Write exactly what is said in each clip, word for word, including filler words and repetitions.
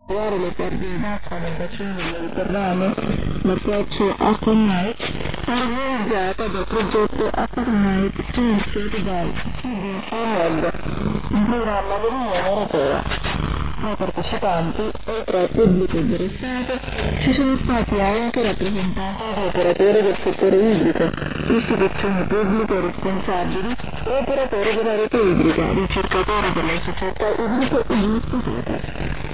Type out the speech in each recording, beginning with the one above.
mitigare le perdite d'acqua nel bacino del Mediterraneo, l'approccio Aqua Night, è organizzata dal progetto Aqua Night finanziato dal C D C Med, un programma dell'Unione Europea. Tra i partecipanti, oltre al pubblico interessato, ci sono stati anche rappresentanti di operatori del settore idrico, istituzioni pubbliche responsabili e operatori della rete idrica, ricercatori delle società idriche e istituti.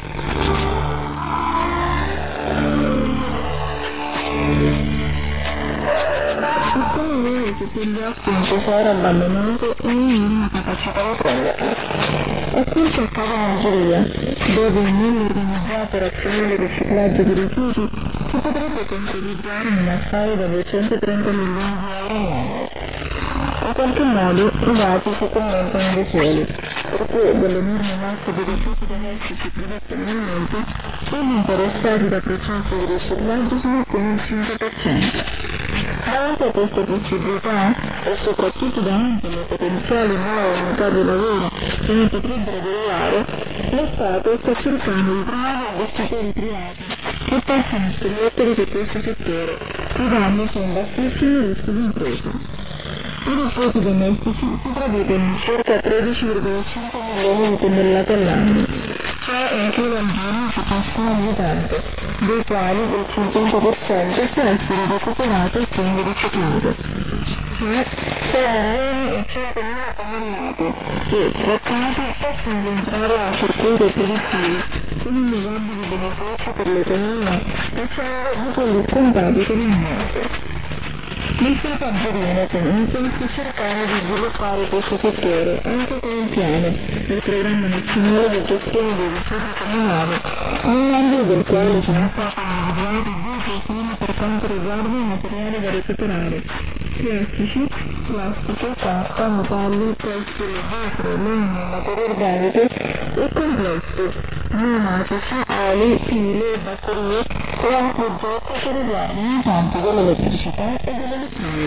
Siccome noi che tende a pensare abbandonato e non ha capacità di prenderlo. È quel che accade in Algeria, dove nell'organizzato razionale riciclaggio di rifiuti si potrebbe concretizzare un affare da duecentotrenta milioni di euro all'anno. In qualche modo i dati si commentano da soli, perché dell'enorme massa di rifiuti domestici prodotti annualmente, quelli interessati da processi di riciclaggio sono come il cinque per cento. Davanti a queste possibilità, e soprattutto davanti alle potenziali nuove unità di lavoro che ne potrebbero derivare, lo Stato sta cercando di trovare investitori privati che possano scommettere su questo settore, privandosi un bassissimo rischio di impresa. I rifiuti domestici si traducono in circa tredici virgola cinque milioni di tonnellate all'anno, cioè un chilo al giorno su ciascun abitante, dei quali il cinquanta per cento può essere recuperato e quindi riciclato. Cioè sei milioni e centomila tonnellate che, trattati, possono rientrare nel circuito produttivo con innegabili benefici per l'economia e sono di quelli scontati per il mondo. Il Stato algerino comunque sta cercando di sviluppare questo settore anche con un piano, il programma nazionale di gestione dei rifiuti comunali, nell'ambito del quale sono stati individuati due profili per quanto riguarda i materiali da recuperare: plastici, plastiche, carta, metalli, tessile, vetro, legno, materie organiche e complessi, pneumatici, ali, pile, batterie e altri oggetti che riguardano i campi dell'elettricità e dell'elettronica.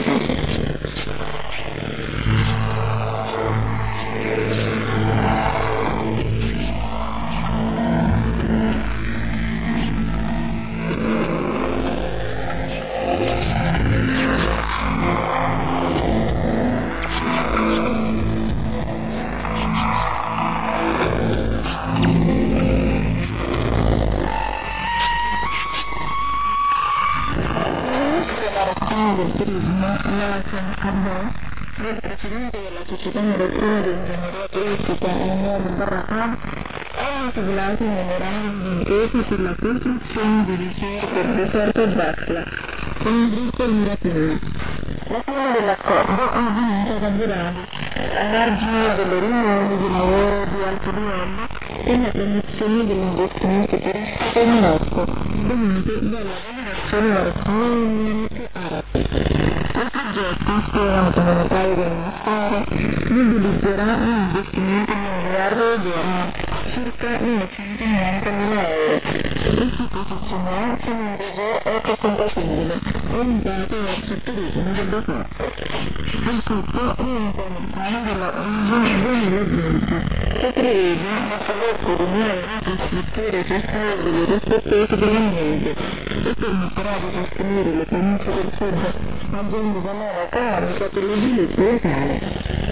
Del turismo, Nathan Cardot, del presidente della Società Europea di Ingegneria Turistica Enel Barracan, hanno siglato un memorandum d'intesa per la costruzione di ricerche per deserto Zaxla, con il gruppo Miratina. La fine dell'accordo è avvenuta ad Abu Dhabi, all'argine delle riunioni di lavoro di alto livello e la promozione dell'investimento turistico in Marocco, venute dalla Federazione Marocchina e Emirati Arabi. Il progetto, spiega un comunitario del Ministero, mobilizzerà un investimento di un miliardo di euro, circa novecentonovanta euro, e si posizionerà su un resort ecocompatibile, orientato verso il turismo del deserto. Il tutto rientra nel piano della Vision duemilaventi, che prevede la sviluppo di nuove infrastrutture sostenibili rispettose dell'ambiente e permetterà di sostenere le province del sud, agendo da nuova economica per lo sviluppo locale.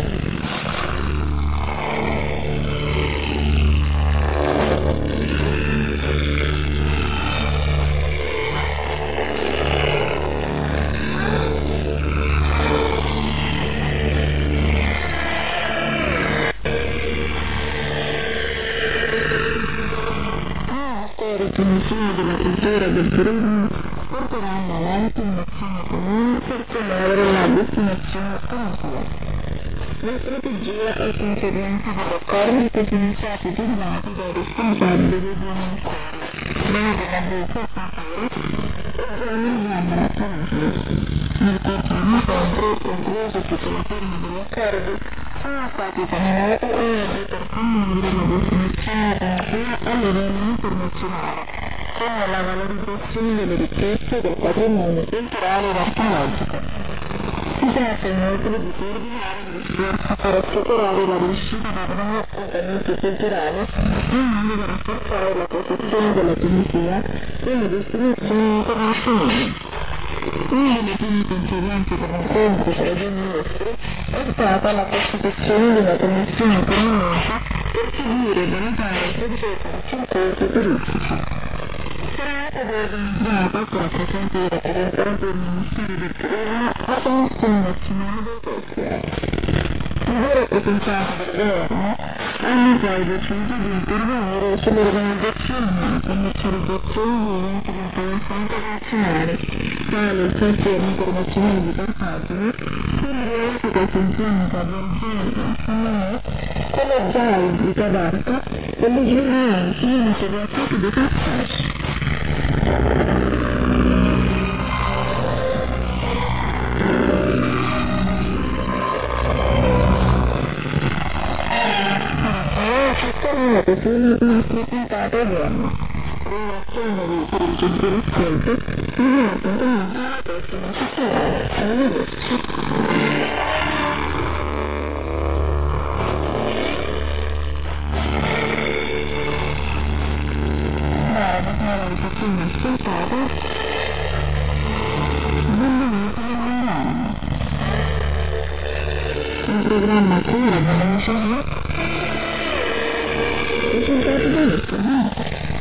Il Ministero della Cultura e del Turismo porteranno avanti un'azione comune per promuovere la destinazione turistica. La strategia è conseguenza degli accordi che sono stati firmati dai responsabili dei due ministeri, Mario Nabucco e Gianni Zambra Turismo. Nel corso dell'incontro, compreso sotto la forma degli accordi, sono stati esaminati e leggi per promuovere la destinazione turistica a livello internazionale, come la valorizzazione delle ricchezze del patrimonio culturale ed archeologico. Si Si tratta inoltre di coordinare gli sforzi per assicurare la riuscita dei nuovi appuntamenti culturali in modo da rafforzare la posizione della Tunisia nelle destinazioni internazionali. Una delle prime conseguenze dell'incontro tra i due ministri è stata la costituzione di una commissione permanente per seguire e valutare il progetto di circuiti turistici. Sarà stata organizzata con la presenza dei rappresentanti del Ministero del Turismo la Commissione nazionale del Tokyo. I due rappresentanti del governo hanno poi deciso di intervenire sull'organizzazione e la commercializzazione di eventi di interesse internazionali, quali il Festival internazionale di Cartagine, quello di Africa sinfonica di Algeria, Samoa, quello Jazz di Tabarca e le giornate cinematografiche di Cartagine. Terminato sulla nostra puntata odierna. Ringraziandovi per il gentile ascolto e vi do appuntamento alla prossima settimana. Arrivederci. Dopo la ricezione ascoltata, benvenuti al Mondiale. Un programma a cura dell'Unione risultato benissimo.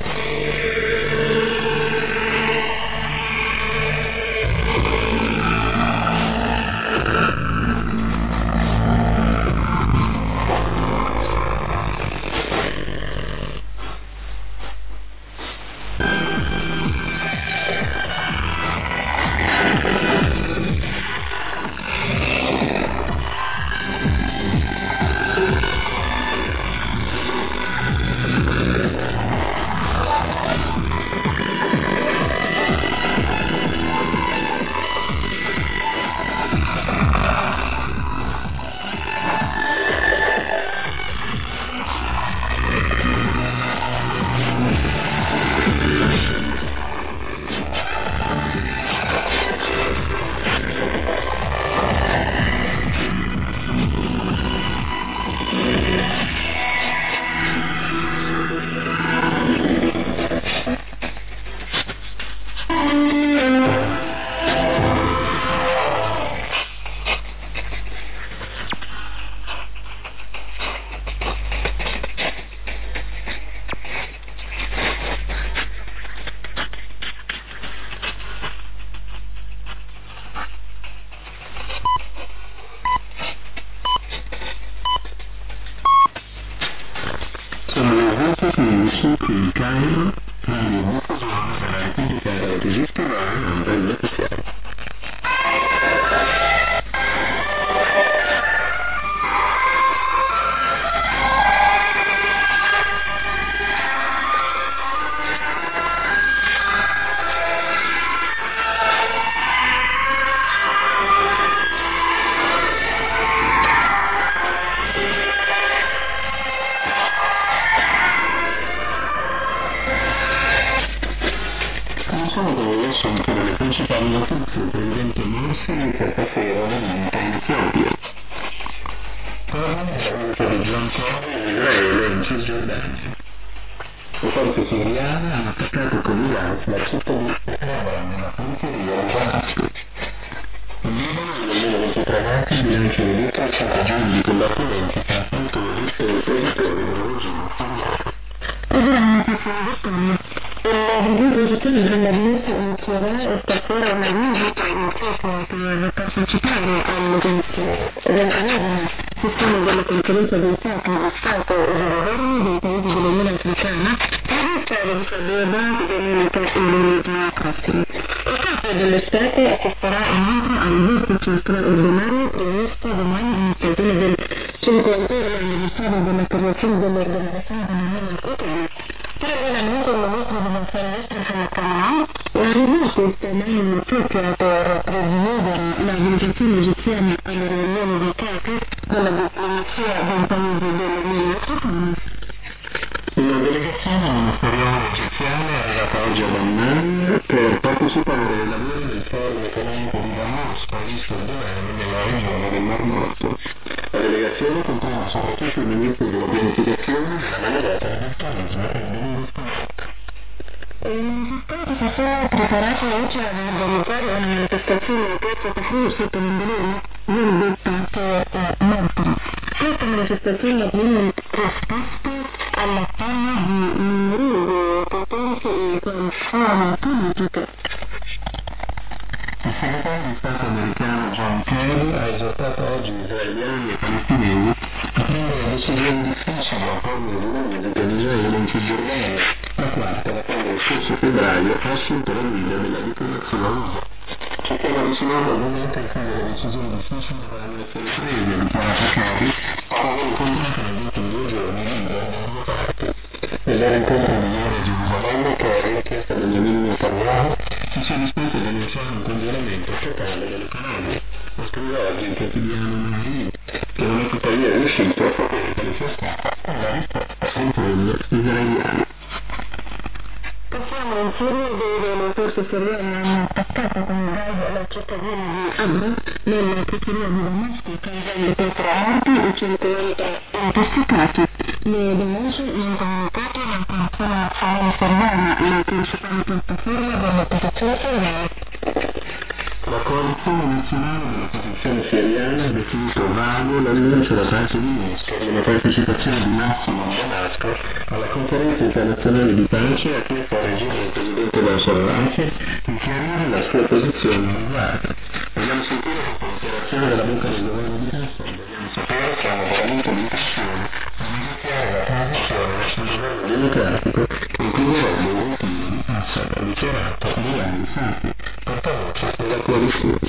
Il Cairo, quindi in diffusione della Repubblica Registivale non degli ufficiali. Sono tra le principali notizie del presidente Morsi di questa sera nell'unità in Etiopia. Torna la visita di John Kerry in Israele e in Cisgiordania. Le forze siriane hanno attaccato con l'Iraq la cittadina nella periferia di Damasco. In Libano, nel duemilaventitré morti, il bilancio ridotto a cinque giorni di combattimenti tra autori e oppositori del regime siriano. L'organizzazione della visita inizierà stasera una visita per partecipare al sistema della conferenza dei capi di Stato e di governo dei paesi dell'Unione Africana prevista ad Addis Abeba domenica prossima. Il capo dello Stato assisterà inoltre al vertice straordinario previsto domani in occasione del cinquantesimo anniversario della creazione dell'Organizzazione dell'Unione Africana. Parallelamente il ministro degli affari esteri Samakana è arrivato stamani in Etiopia per presiedere la delegazione egiziana alla riunione dei capi della diplomazia del paese dell'Unione Africana. La delegazione ministeriale egiziana siriana è arrivata oggi a Dammam per partecipare ai lavori del forum economico di Damasco previsto domani nella regione del Mar Morto. La delegazione comprende soprattutto il ministro della pianificazione, della manodopera, del turismo e dell'investimento. I manifestanti si sono preparati oggi ad organizzare una manifestazione in piazza Tahrir sotto l'ombrello vendetta per Martiri. Questa manifestazione avviene risposta all'appello di numerose potenze e coalizioni politiche. Il segretario di Stato americano John Kerry ha esortato oggi gli israeliani e palestinesi a prendere decisioni difficili al popolo di una visita di Israele in Cisgiordania, la quarta da quando lo scorso febbraio ha assunto la guida della diplomazione russa. Ci stiamo avvicinando al momento in cui le decisioni difficili dovranno essere prese, ha dichiarato Kerry, dopo aver incontrato negli ultimi due giorni i leader delle due parti. Nel loro incontro di ieri a Gerusalemme, Kerry ha chiesto a Benjamin Netanyahu che sia disposto a denunciare un congelamento totale dell'economia. Lo scrive oggi il quotidiano Marin, che non è tuttavia riuscito a sapere quale sia stata la risposta all'impegno israeliano. Passiamo in Siria dove le forze siriane hanno attaccato con gas la cittadina di Abra nella prateria di Damasco, causando quattro morti e centonovanta intossicati. Le denunce in comunicato dell'Informazione Nazionale Siriana, la principale piattaforma dell'opposizione siriana. La coalizione nazionale dell'opposizione siriana ha definito vago l'annuncio da parte di Mosca di una partecipazione di massimo a Damasco alla conferenza internazionale di pace e ha chiesto al regime del presidente Bashar al-Assad di chiarire la sua posizione al riguardo. Vogliamo sentire questa dichiarazione dalla bocca del governo di Assad, vogliamo sapere se hanno veramente l'intenzione di negoziare la transizione verso un governo democratico che includerebbe un ritiro di Assad, ha dichiarato Bilal Safi, portavoce della coalizione.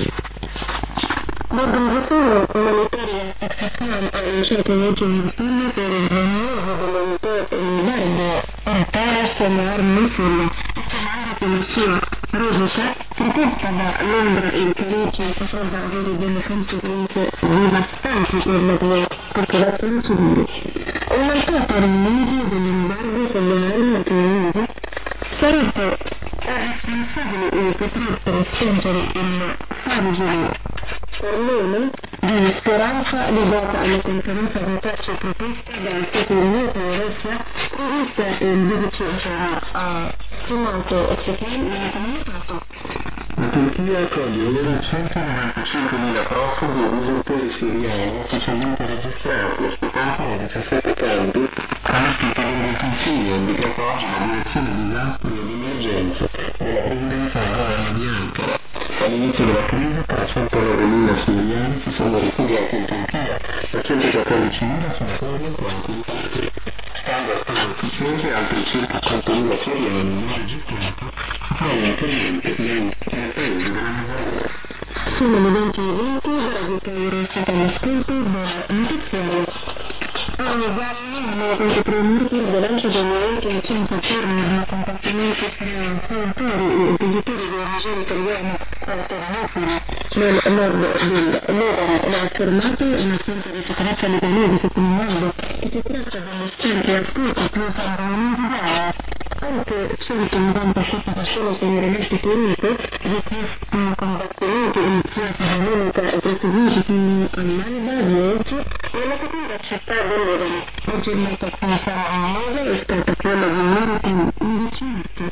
L'organizzazione umanitaria Oxfam ha annunciato oggi una stella per il rinnovo dell'embargo europeo sulle armi sul affermando che la sua rosetta proposta da Londra e Parigi potrebbe avere delle conseguenze devastanti per la popolazione civile. Un mancato rinnovo dell'embargo sulle armi atomiche sarebbe responsabile e potrebbe spingere il fragile ormone di speranza legata alla conferenza di pace proposta dagli Stati Uniti e Russia prevista il dodici giugno a stimato Oxfam nella comunicato. La Turchia accoglie ora centonovantacinquemila profughi e disertori siriani ufficialmente registrati, ospitati nei diciassette campi allestiti lungo il Sicilia, indicato oggi la direzione disastri ed emergenze della presidenza del governo di Ankara. All'inizio della crisi trecentonovemila siriani si sono rifugiati in Turchia, trecentoquattordicimila sono ancora entrati in patria. Stando a stime ufficiose, altri circa centomila siriani non registrati si trovano attualmente nei paesi della Mezzaluna. Sono le venti e venti, Radio Cairo state all'ascolto della notiziario. Ogni giorno nella ventitré minuti del lancio del movimento in centro fermo di comportamenti fra senatori e oppositori della regione italiana al Terranopoli nel nord del Libano. L'ha affermato una fonte di sicurezza libanese sottolineando che si tratta degli stenti ascolti più sanguinosi. Anche centonovantasette persone sono rimaste ferite di questi combattimenti iniziati domenica e proseguiti fino all'alba di oggi nella seconda città del Libano. La giornata qui sarà è stata quella di merito indecente.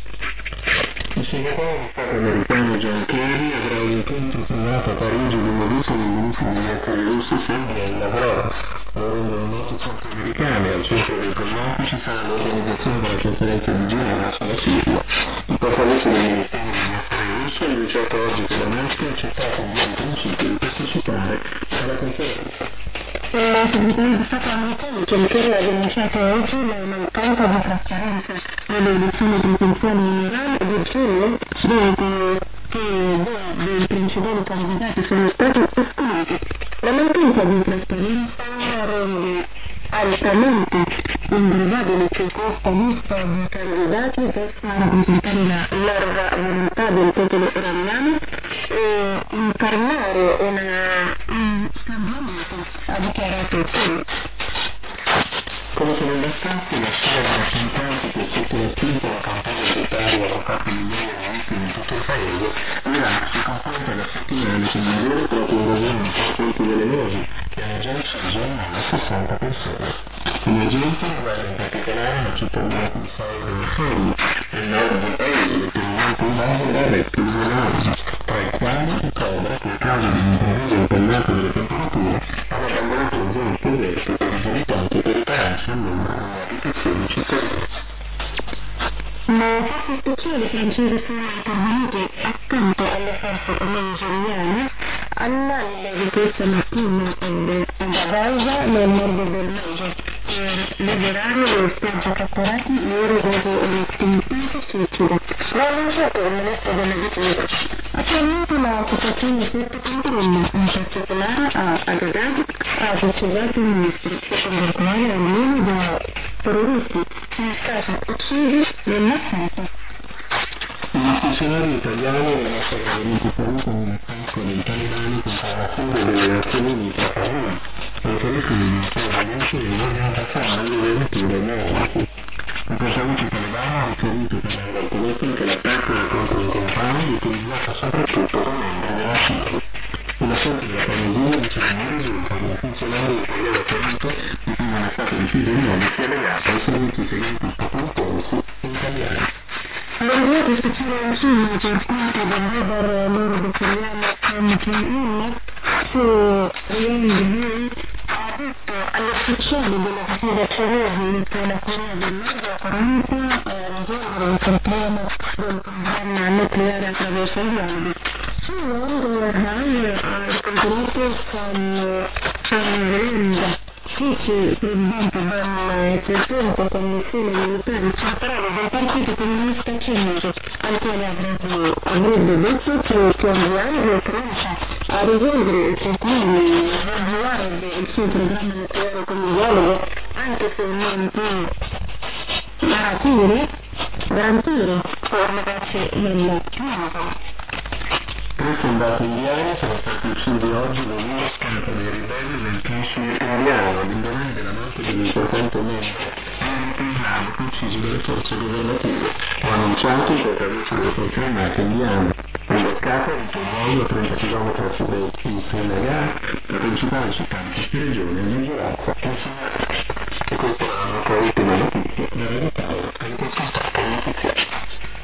Il segretario di Stato americano John Kerry avrà un incontro privato a Parigi lunedì con il ministro degli esteri russi Sergei Lavrov. Lo rendono noti fonti americane. Al centro dei colloqui ci sarà l'organizzazione della conferenza di Ginevra sulla Siria. Il portavoce del Ministero degli Esteri russo ha annunciato oggi che Damasco ha accettato in via di principio di partecipare alla conferenza. Il segretario di Stato americano John Kerry ha denunciato oggi la mancanza di trasparenza nelle elezioni presidenziali in Iran di giugno, dopo che due dei principali candidati sono stati esclusi. La mancanza di trasparenza rende altamente improbabile che questa lista di candidati possa rappresentare la larga volontà del popolo iraniano e incarnare una, un cambiamento, ha dichiarato Kerry. Come se non bastasse, la scia della cinquanta che sotto la spinta la campagna del provocato migliaia di vittime in tutto il paese, l'Iraq si confronta da settimane con una vera e propria invasione per colpi velenosi che hanno già ucciso almeno sessanta persone. L'emergenza riguarda in particolare la cittadina di Saudi nel nord del paese, determinante in base da rettili velenosi, tra i quali il cobra che a causa dell'improvviso impennata delle temperature hanno abbandonato le zone più aperte per i abitanti per ripararsi al numero delle abitazioni cittadine. Le forze speciali francesi sono intervenute accanto alle forze nigeriane all'Al di questa mattina ad Gaza nel nord del Niger per liberare gli ostaggi catturati ieri dopo le tentate suicide. L'ha annunciato il ministro della difesa. Attualmente la situazione è sotto controllo, in particolare a Agadad ha precisato il ministro, secondo il quale almeno da terroristi sono stati uccisi nell'assalto. Gli funzionari italiani erano stati venuti feriti nell'attacco dei talebani contro la sede delle Nazioni Unite a Kabul, riferito il Ministero degli Esteri dell'Organizzazione delle Vetture Neonati. Il portavoce talebano ha riferito per la volta che l'attacco era contro un compagno utilizzato soprattutto da membri della C I A. Una fonte della Farnesina dice che non risulta che un funzionario italiano ferito di cui non è stato deciso il nome sia legato ai servizi segreti statunitensi italiani. L'inviato speciale della Cina per conto del leader nord-coreano Kim Jong-un su Yang ha detto agli ufficiali della difesa cinese che la Corea del Nord è pronta a risolvere il problema del programma nucleare attraverso il dialogo. Yang ha riconosciuto con Changrenda, vice presidente della crescente commissione militare centrale del partito comunista cinese, al quale avrebbe, avrebbe detto che Pyongyang è pronta a risolvere il problema e a avviare il suo programma nucleare con il dialogo, anche se non può garantire garantire forme pace nella Cinese. Tre soldati indiani sono stati uccisi oggi nell'uno scampo dei ribelli del Kashmir indiano, all'indomani della morte di un importante membro islamico ucciso dalle forze governative. Ho annunciato il portavoce delle forze armate indiane. Imboscata in convoglio a trenta chilometri a sud di Srinagar, la principale città di questa regione, a maggioranza considerata. E questa è la nostra ultima notizia, la verità è che consultate il notiziario.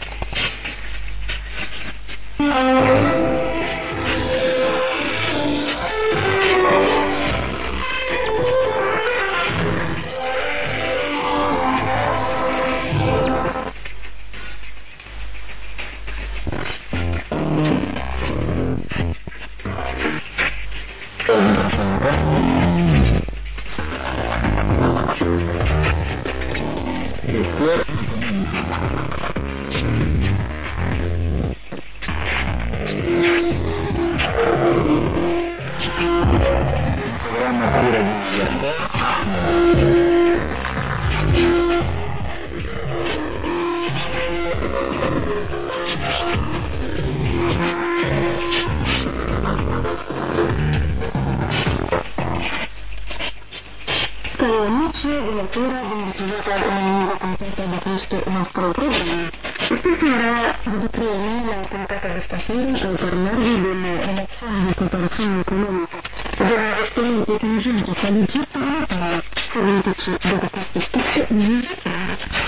Stasera vedremo la puntata di stasera a parlarvi delle relazioni di cooperazione economica e degli investimenti congiunti tra l'Egitto e l'Italia. Seguiteci dopo questo spazio musicale.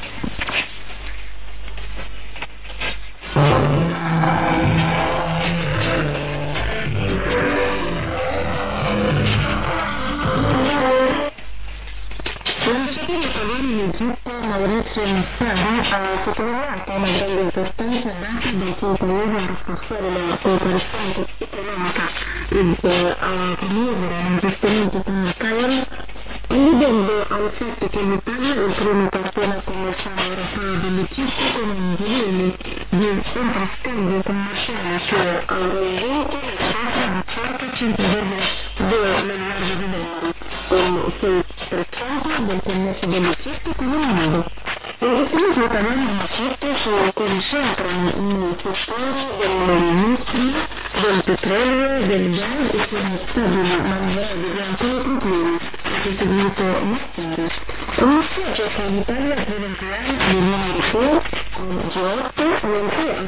L'ambasciatore italiano in Egitto, Maurizio Massari, ha sottolineato una grande importanza data dal suo paese a rafforzare la cooperazione economica e a promuovere l'investimento con il Cairo, alludendo al fatto che l'Italia è il primo partner commerciale europeo dell'Egitto con un volume di interscambio commerciale che ha raggiunto la cifra di circa cinque virgola due miliardi di dollari, il sei per cento del commercio dell'Egitto con il mondo. L'investimento italiano in Egitto si concentrano nei settori dell'industria, del petrolio, del gas e sono stabili manovre di alcuni problemi, ha seguito Massari. Un messaggio che l'Italia presenta all'Unione Europea, al G otto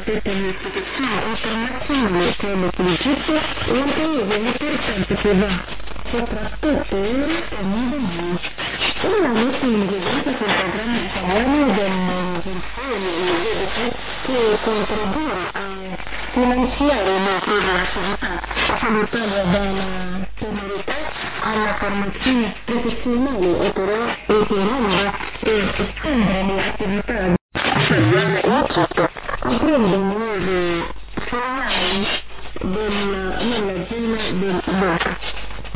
tutte le istituzioni internazionali come l'Egitto è un paese importante che va soprattutto ora e medio. Una messa in evidenza sul programma italiano del Fondo che contribuire a finanziare le proprie attività, salutare dalla tenurità alla formazione professionale operando e estendere le attività italiane in Egitto, aprendo nuove filiali nella zona del Bocca.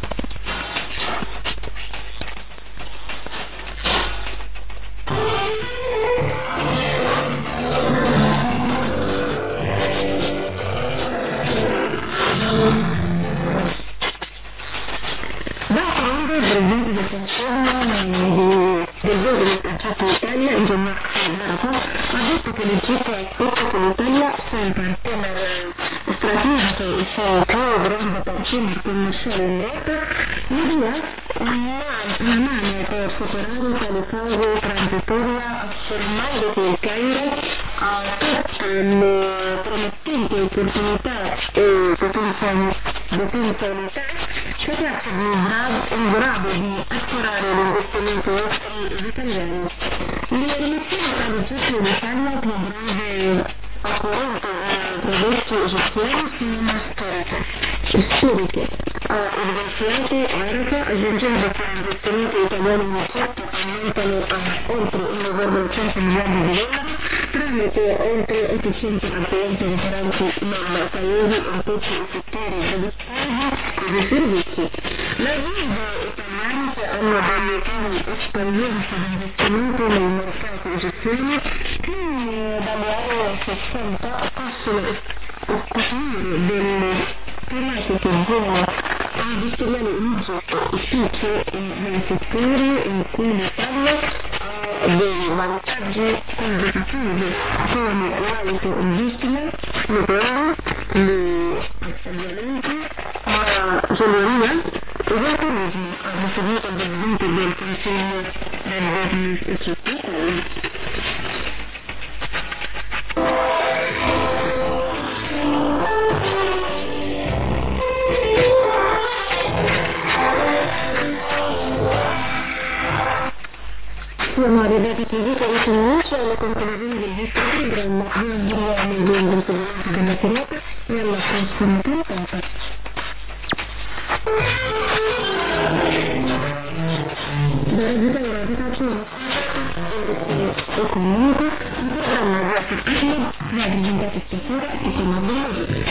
Del vero del progetto Italia, Gianmarco Federico, ha detto che l'Egitto è specie con l'Italia sia un partner strategico e sia un grande partner commerciale in Europa, l'idea è una mano per superare tale fase transitoria affermando che il Cairo ha tutte le promettenti opportunità e potenzialità capaci in grado di attirare l'investimento estero italiano. Le relazioni tra l'Egitto e l'Italia più grave acquirente ai prodotti egiziani sono storiche. Storiche. Ha evidenziato Arafa aggiungendo che gli investimenti italiani in Egitto aumentano a oltre novecento miliardi di dollari tramite oltre ottocento aziende differenti nel paese in tutti i settori produttivi e dei servizi. Le aziende italiane che hanno delle più esperienze di investimento nei mercati egiziani che dalle anni sessanta possono costruire delle tematiche zone industriali in Egitto, specie nei settori in cui l'Italia ha dei vantaggi competitivi come l'auto industria, le pelle, le abbigliamenti, la gioielleria e il turismo, ha ricevuto il presidente del Consiglio del Governo egiziano. Siamo arrivati così con il finisce alla conclusione del nostro programma. Vi auguriamo il buon proseguimento della serata e alla prossima puntata. Da recitare la citazione e comunque il programma di Assettico vi ha presentato stasera e sono bello.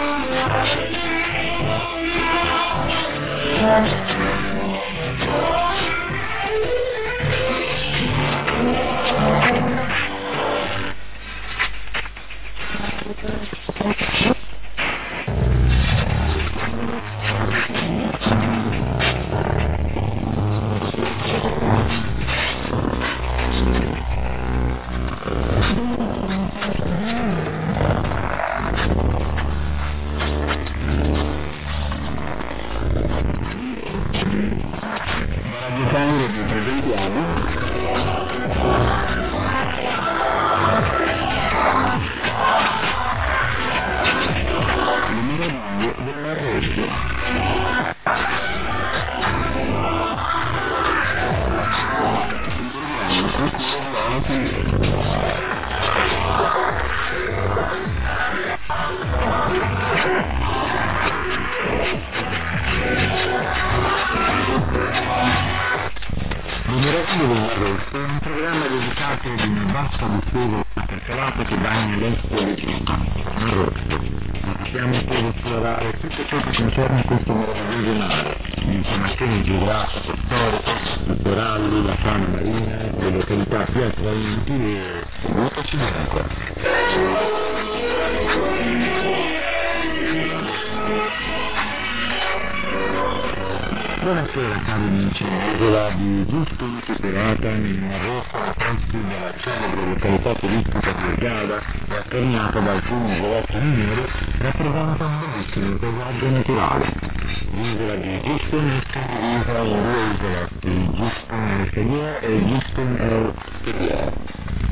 Buonasera cari amici, l'isola di Houston situata nella rossa pressi della celebre località turistica di Hurghada e attorniata da alcuni ingolossi minieri, rappresenta un bellissimo paesaggio naturale. L'isola di Houston è suddivisa in due isole, il Houston Exterior e il Houston Exterior.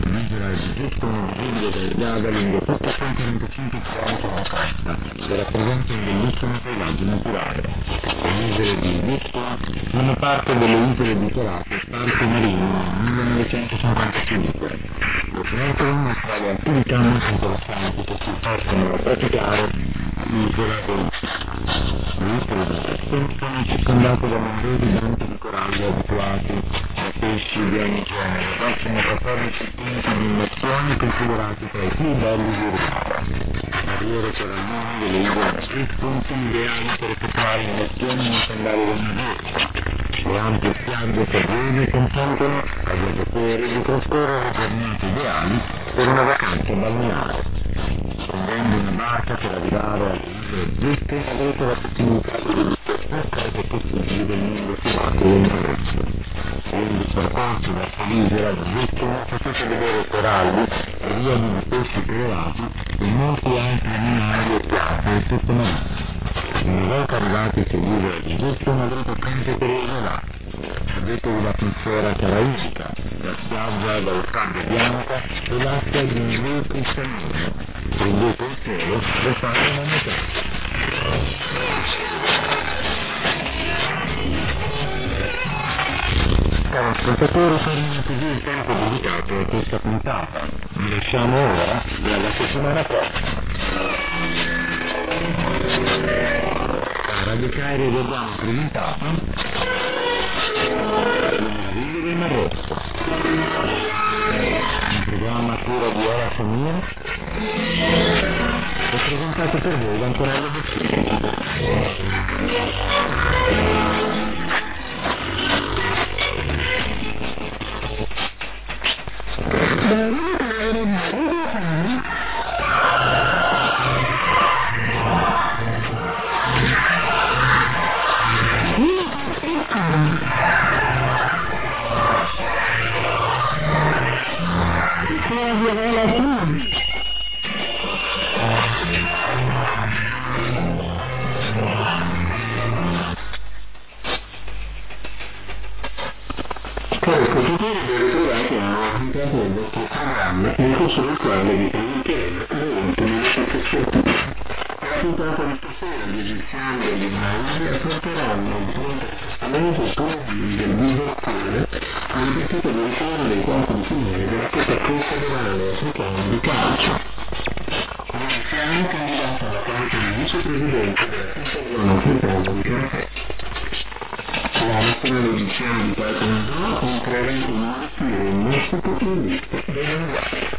l'isola esistono video del Gaga lungo tutto centotrentacinque chilometri di costa che rappresenta un bellissimo paesaggio naturale. Le isole di Vispa fanno parte delle isole dichiarate Parco Marino nel millenovecentocinquantacinque. Offrono una strada di attività molto interessanti che si possono praticare l'isola del l'isola di Vispa sono circondate da numerosi banchi di corallo abituati da pesci di ogni genere, possono quattordici punti di immersione considerati tra i più belli d'Europa. Le barriere coralline delle isole di Vispa sono ideali per effettuare immersioni nei fondali dell'America. Le ampie spiagge sabbiose consentono ai viaggiatori di trascorrere giornate ideali per una vacanza balneare. Prendendo una barca per arrivare alle isole giuste avrete la possibilità di vedere più cose possibili del mondo privato del Marocco. Quindi il percorso verso l'isola giusta potete vedere coralli, rioni di pesci colorati e molti altri animali e piante sottomarini. Una volta arrivati sull'isola di Houston avrete tempo per isolarsi. Avete l'atmosfera caraibica, la spiaggia dalla sabbia bianca e l'acqua di un blu cristallino. Prendete il cielo e fate una metà. Caro ascoltatore, termina così il tempo dedicato a questa puntata. Vi lasciamo ora e alla settimana prossima. A Radio Cairo vi abbiamo presentato Le meraviglie del Marocco, un programma a cura di Ora Samir e presentato per voi da Antonello Bottini. Nel corso del quale vi presenteremo le ultime notizie sportive. La puntata di stasera gli egiziani e gli israeliani affronteranno il pronto testamento e turni del Bisottone alla partita di ritorno dei quarti di finale della Coppa Confederale Africana di calcio. L'egiziano candidato alla carica di vicepresidente della Confederazione Africana di Calcio. La nazionale egiziana di Taekwondo entrerà in una sfida in Messico in vista della Nugget.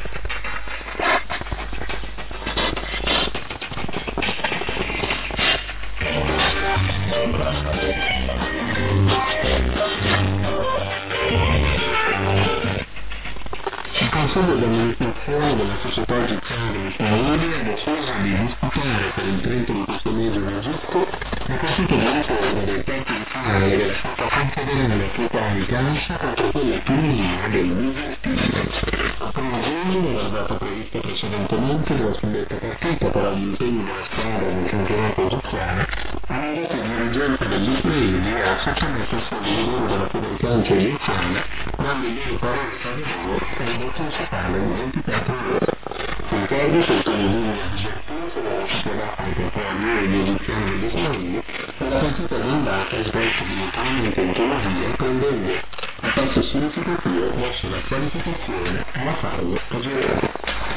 Il Consiglio di amministrazione della società egiziana dei Saudi ha deciso di disputare per il trenta di questo mese in Egitto la partita di ritorno del quarto di finale della Coppa Confederale Africana di calcio contro quella tunisina del Bizantino. La prima giorno era stata prevista precedentemente della suddetta partita, però gli impegni della squadra nel campionato egiziano hanno dato il dirigente degli Israeli e ha sottomesso il suo libro della Federcalcio egiziana, dando il loro parere favorevole per il voto sociale di ventiquattro ore. In caso se il tunisino di Bizantino sarà superato per poi gli egiziani degli Israeli, la partita di andata svolta direttamente in Tunisia prende il via a passo significativo verso la qualificazione alla fase a girare.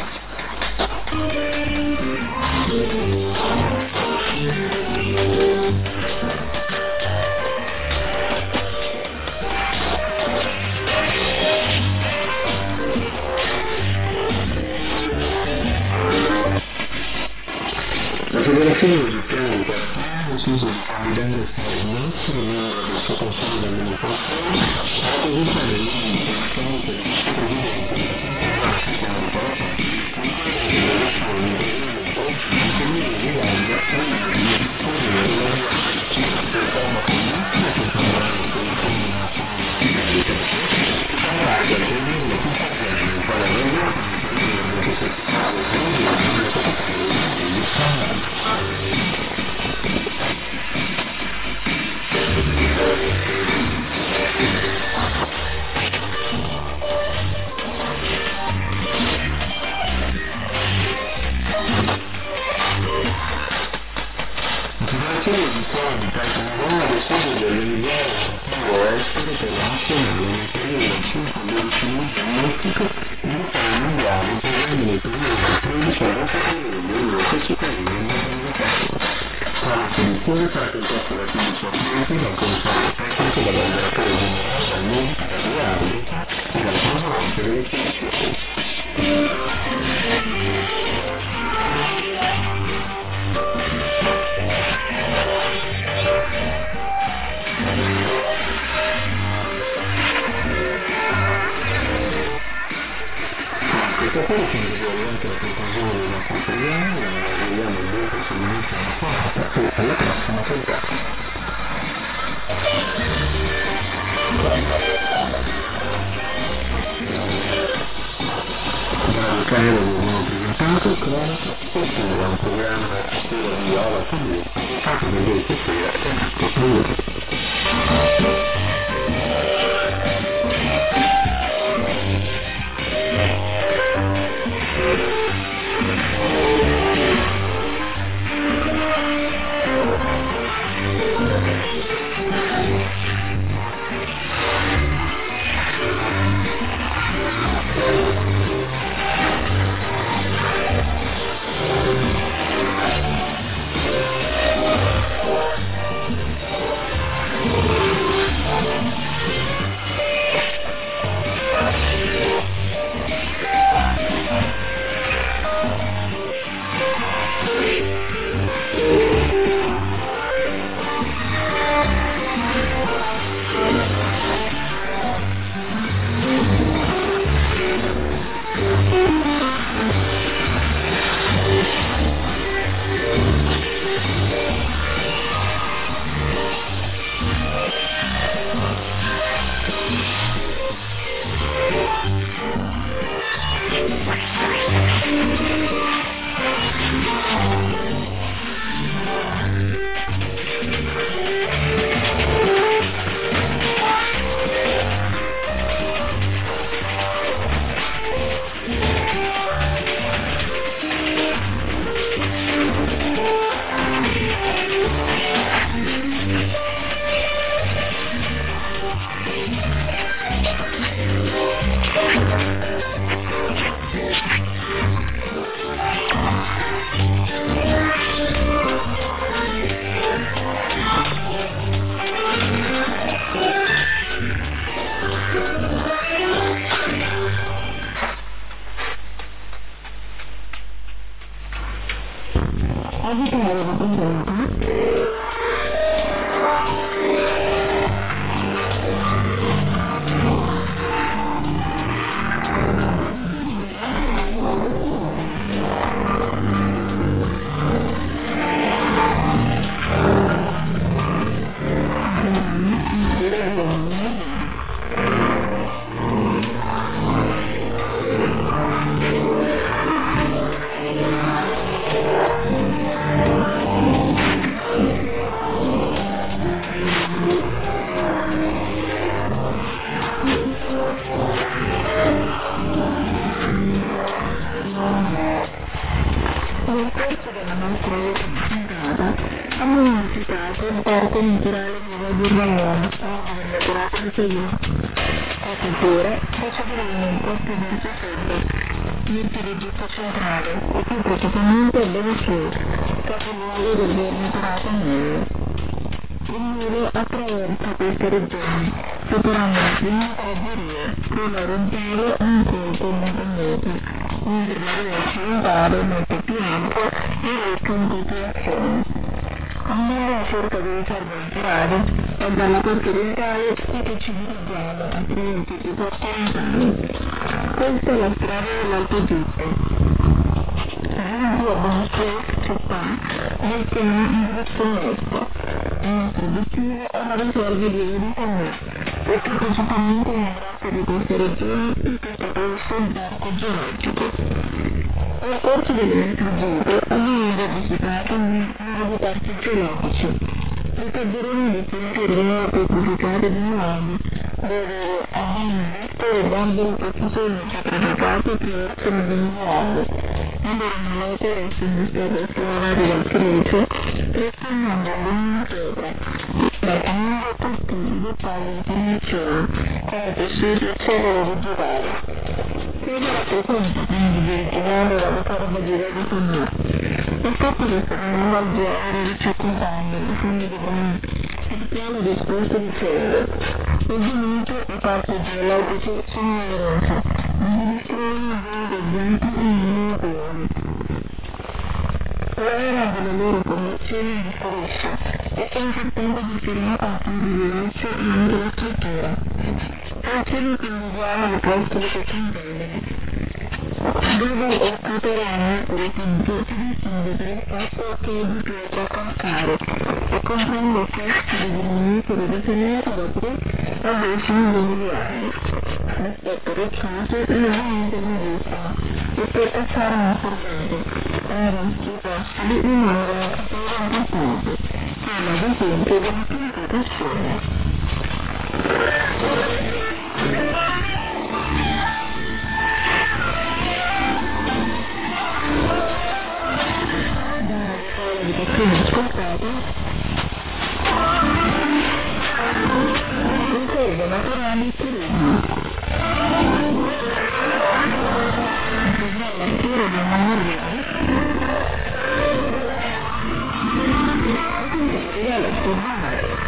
La Federazione Egiziana di Calcio ha deciso di candidare Said Nasser, membro del suo consiglio di amministrazione, a presentare l'invito alla carica di vicepresidente della Confederazione Africana di Calcio, con quelle delle elezioni in Parlamento di Comune di Uganda e di Corriere della del Palma Politica che sarà in Commissione Nazionale di Calcio, che sarà al Comune della Confederazione in quale avremo la necessità del Comune della Capitale di San serie di codi calcolano decide di organizzare un attivo estero per la nazionale nel periodo del cinque al dodici luglio a Messico e il piano mondiale interviene nel periodo del tredici al ventitré luglio che si prende nel Mediterraneo. Tale spedizione sarà composta da quindici atleti, dal commissario tecnico, dall'allenatore generale, dal medico, dal arbitro e dal comandante delle spedizioni. Questa sera ci individuiamo anche la conclusione del nostro programma, la vediamo il prossimamente alla quarta e alla prossima puntata. Radio Cairo vi abbiamo presentato Cronaca Sportiva, un programma a cura di Viola Fabio, fatto da questa sera e Marco Puglia. Dalla parte orientale e ci dirigiamo attraverso i posti orientali. Questa è la strada dell'Alto Egitto. Giunti a Bosque, città, mettiamo in direzione est. Il nostro obiettivo è una riserva di Eritrea, perché principalmente in grazie di questa regione è stato perso il parco geologico. Nel corso del nostro giro abbiamo visitato un numero di parchi geologici. Il Calderone di Pinterino petrificate di nuovo, dove abbiamo visto le gambe di professori petrificate attraverso il minerale. allora non ho interesse di stare fuori dal crice, trasformando l'una sopra, mettendo tutti i dettagli di punizione, come possibile solo di girare. Cosa rappresenta quindi virtuale la forma di redo con me? Il fatto che saranno oggi era ricircondando il fondo di me, il piano disposto dicendo, ovviamente la parte geologica sono numerose, mi distruggono dei denti e i l'era della loro condizione differisce e sta cercando di firmare a di diverso anche la struttura. Facile che non uguale alle postole che convengono. Dove occuperanno le tempiezze distinguibili al sotto di pietra calcare e comprende questi diminuiti di definire dopo adesso un miliardi. L'aspetto recente è veramente lunghissimo e per passare una sorgente erano i fossili rimangono a un punto, come ad esempio della purificazione. Ascoltate un corvo naturale di turismo la natura del memoriale e la sua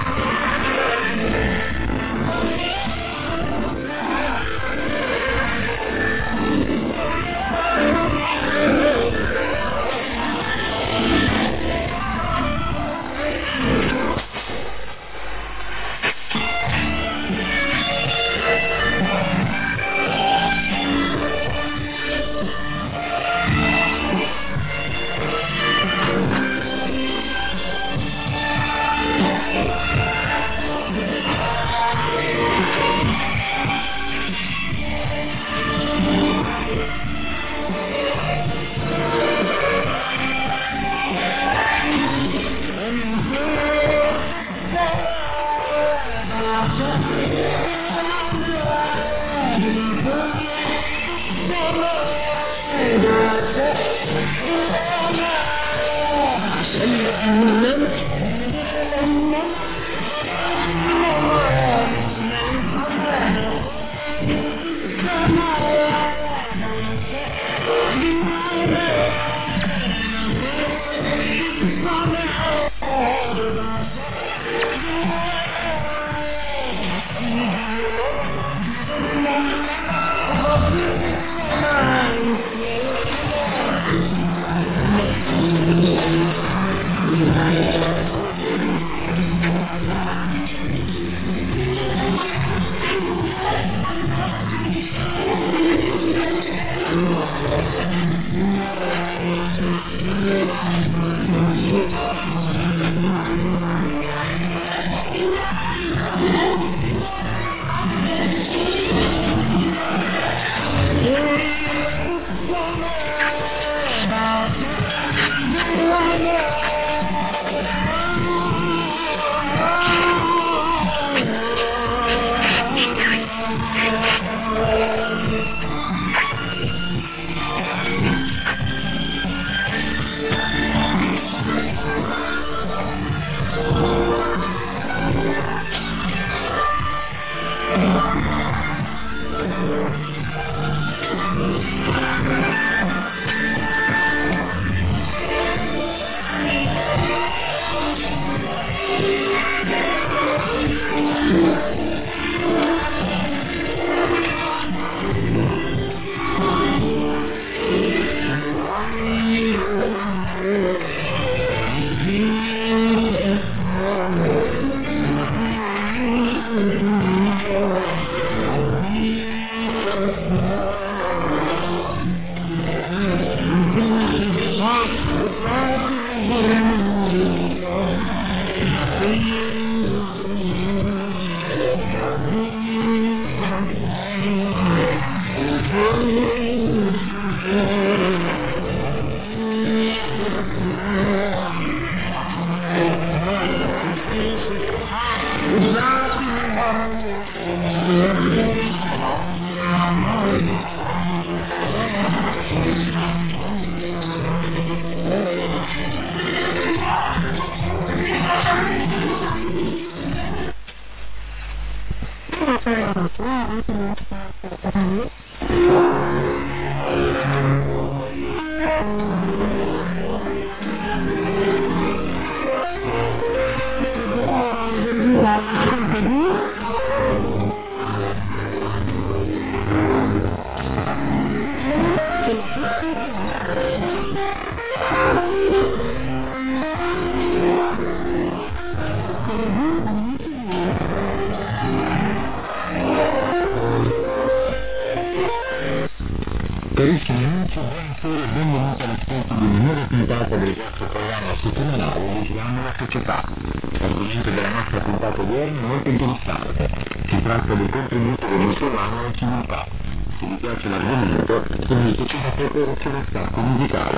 Carissimi amici, buonasera e benvenuti all'ascolto di una nuova puntata del vostro programma settimanale Vigilando la Società. L'argomento della nostra puntata odierna è molto interessante. Si tratta del contributo del musulmano alla civiltà. Se vi piace l'argomento, seguiteci da prepararci lo stacco musicale.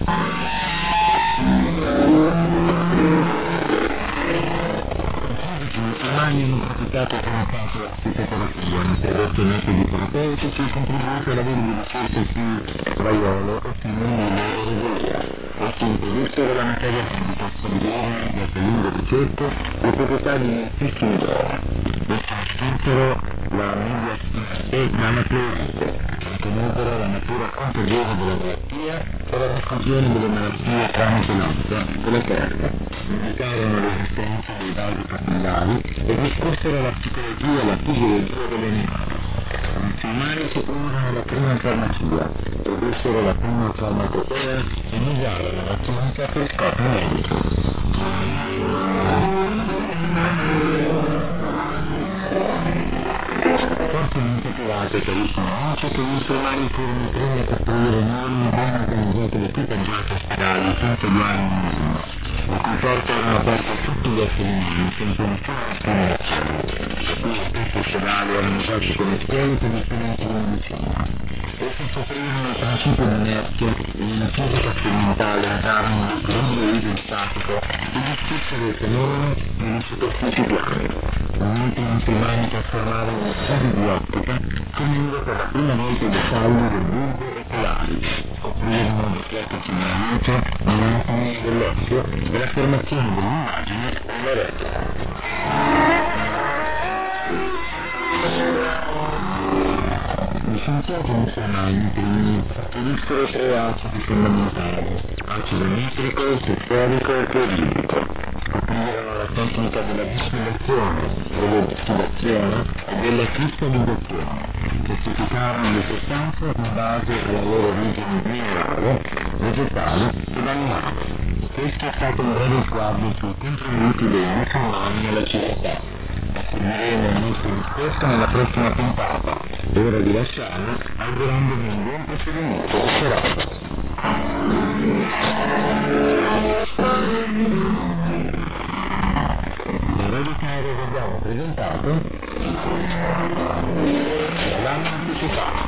I musulmani hanno praticato come parte la psicoterapia, hanno prodotto metodi terapeutici e contribuito alla vendita di risorse più vaiolo e più nelle loro regolia. Essi introdussero la materia medica, stabilirono, grazie a lunghe ricerche, le proprietà di moltissimi droghe. Essi distrussero la media e l'anapleurite, contenussero la natura contagiosa della malattia e la diffusione delle malattie tramite l'acqua della terra. Indicarono l'esistenza dei vasi capillari e discussero la psicologia e la fisiologia degli animali. I musulmani proposero la prima farmacia, produssero la prima farmacopea e usarono la chimica per scopi medici. Fortemente provate, carissimi amici, che i musulmani furono i primi a costruire enormi, ben organizzate ed equipaggiate ospedali senza guai in nessuno, le cui porte erano aperte a tutti gli esseri umani senza nessuna discriminazione. Alcuni stessi ospedali erano usati come scuole per gli studenti di medicina. Essi soffrirono il principio di inerzia e nella fisica sperimentale usarono l'equilibrio isostatico e discussero il fenomeno nelle superfici piane. Molti musulmani trasformarono in studi di ottica, fornendo per la prima volta i dettagli del bulbo oculari, scoprirono gli eclettici della luce, l'anatomia dell'occhio e la formazione dell'immagine nella retina. Gli scienziati musulmani primi produssero tre acidi fondamentali: acido nitrico, sulfurico e cloridrico. Scoprirono la tecnica della distillazione, della distillazione e della cristallizzazione. Classificarono le sostanze in base alla loro origine minerale, vegetale ed animale. Questo è stato un breve sguardo sui contributi dei musulmani alla civiltà. Seguiremo il nostro discorso nella prossima puntata. Ora vi lasciamo augurandovi un buon proseguimento di serata. Da Radio Cairo vi abbiamo presentato l'anno anticipato.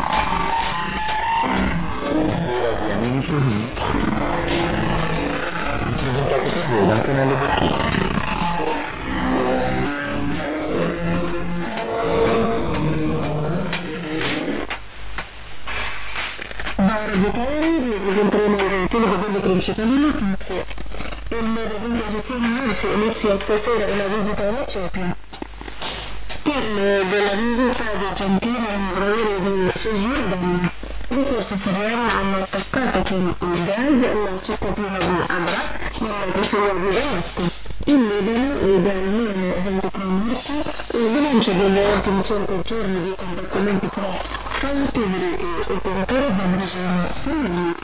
Ora di Amici Così, presentato per voi da Antonello Bocchini. Da Radio Cairo presenteremo il ventino governo principale di notizie. Il reddito gestionale si inizia stasera una visita alla Etiopia. Termine della visita di Argentina e Israele di Cisgiordania. Le forze siriane hanno attaccato con il gas la cittadina di Abra nella prossimità di Damasco. In Libano, da almeno ventitré morti, il bilancio degli ultimi cinque giorni di combattimenti tra frontiere e operatori del regime siriano.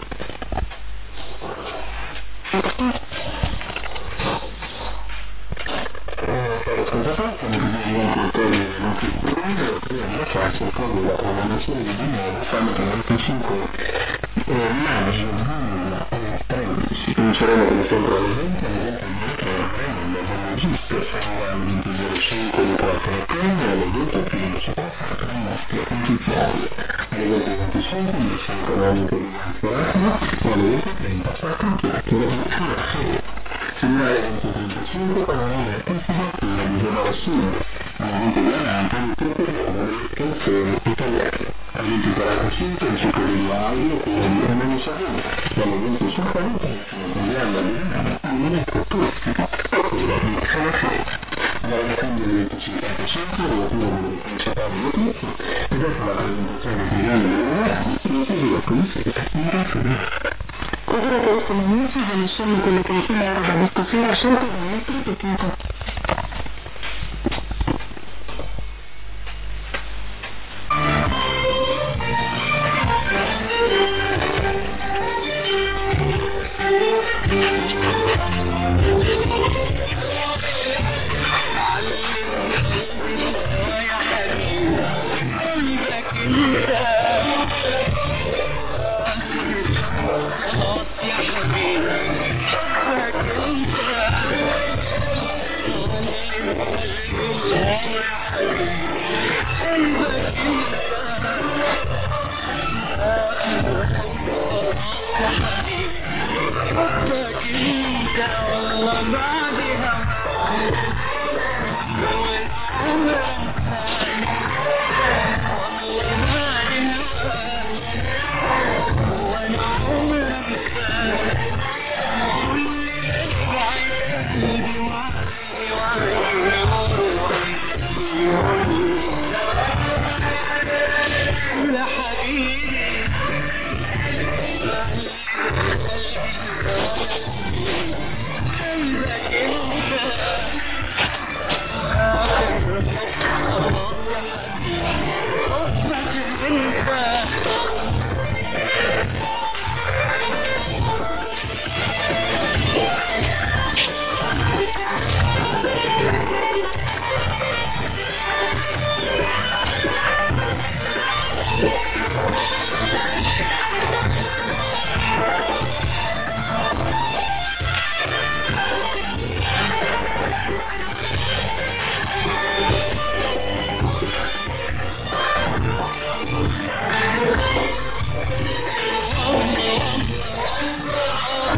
Per ascoltatori, come vi dico, non si scrive, prima la classe con la programmazione di nuovo, fanno che venticinque maggio duemilatredici. Cominceremo come sempre all'esempio, all'esempio che avremo nel registro, siamo al ventidue cinque di quattro ottobre, all'esempio quindici per il nostro ufficiale, all'esempio venticinque il centro economico di Anzorano, e all'esempio trenta quattro chiacchiere di Fiore. Segnale venti trentacinque con una considerazione di Genova Sud, all'evento violante del periodo delle canzoni italiane. All'evento quarantacinque il ciclo di audio quello di Emanuele Savini, all'evento cinquanta il programma di Emanuele Turistica e quello di Sanafiore. Dalla quindi all'evento cinquantacinque relativa delle principali notizie e dopo la presentazione del programma di Emanuele si prosegue come sempre in raffronto. Ora carissimi amici, conosciamo quelle che sono ora da discussione scelta dal nostro tecnico.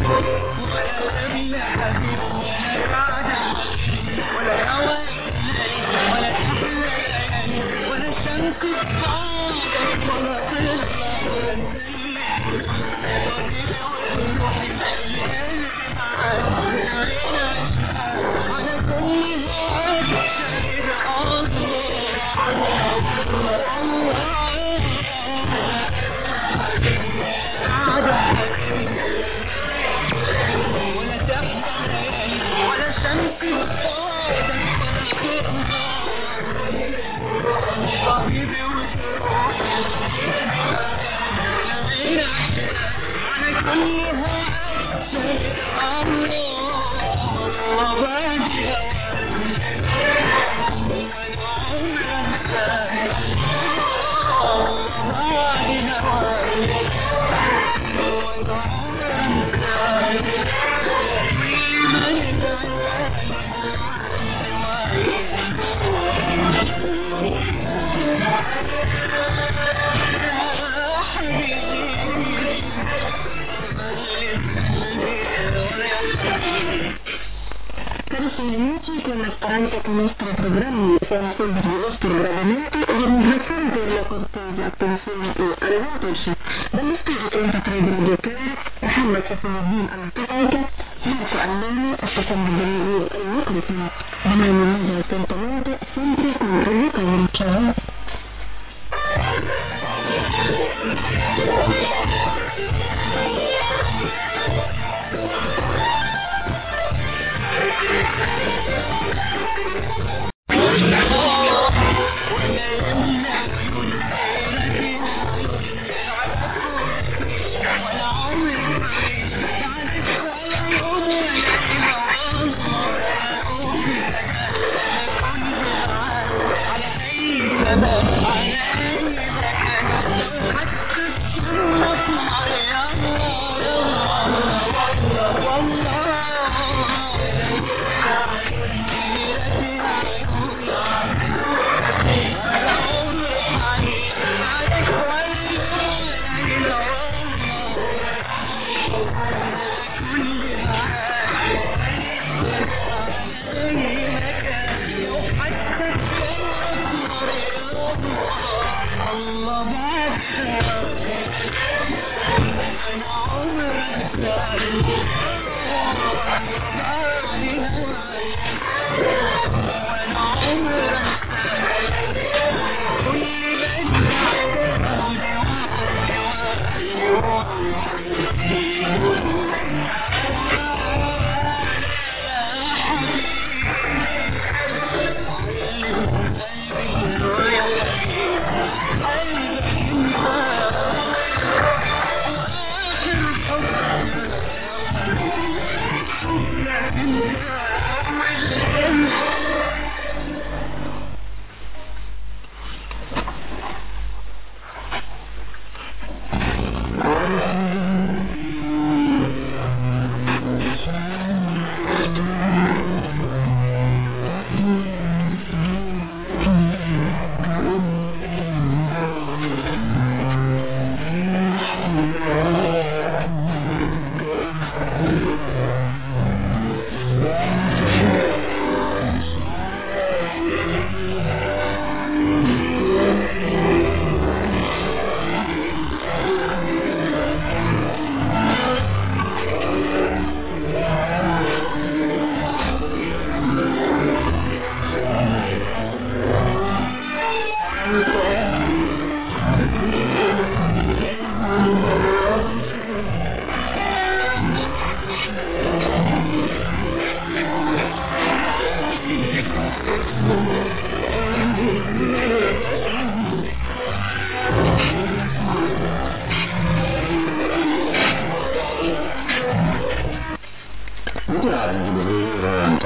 Anche con i nostri programmi siamo sempre i vostri brevemente e vi ringraziamo per la cortese attenzione e arrivateci dallo studio trentatré di Radio Cairo, Mohammed Safaruddin al-Tariqa, Marco Alleni e Stefano Bellini al-Microfono. Domani attentamente sempre con Radio Cairo. Ciao!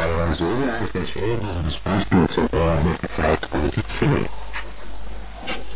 Answers, answers, responses, or the right quality.